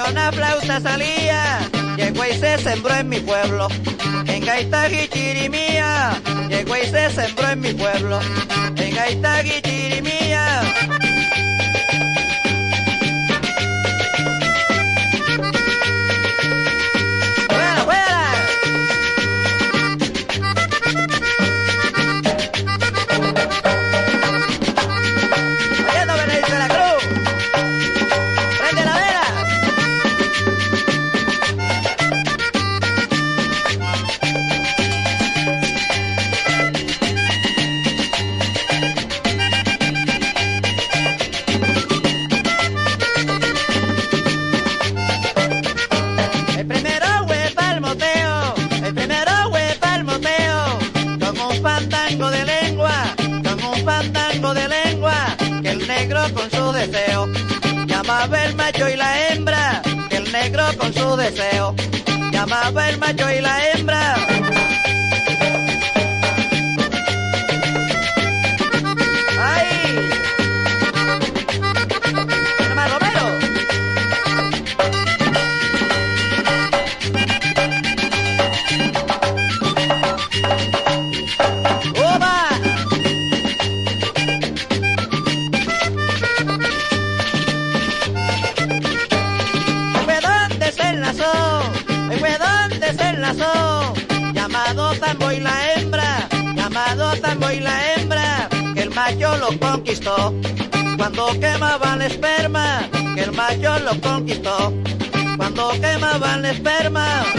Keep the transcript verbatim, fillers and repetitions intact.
una flauta salía, llegó y se sembró en mi pueblo. En gaita guichirimía, llegó y se sembró en mi pueblo. En gaita guichirimía. ¡Fuera, fuera! Oyendo Benedicto de la Cruz. ¡Prende la vela! El primero fue pa'l moteo, el primero fue pa'l moteo, con un fandango de lengua, con un fandango de lengua, que el negro con su deseo llamaba el macho y la hembra, que el negro con su deseo llamaba el macho y la hembra. ¡Ay! ¡Hermano Romero! ¡Oba! Fue donde se enlazó, fue donde se enlazó, llamado Tambo y la hembra, llamado Tambo y la hembra, que el macho lo conquistó. Cuando quemaban esperma, que el macho lo conquistó. Cuando quemaban esperma.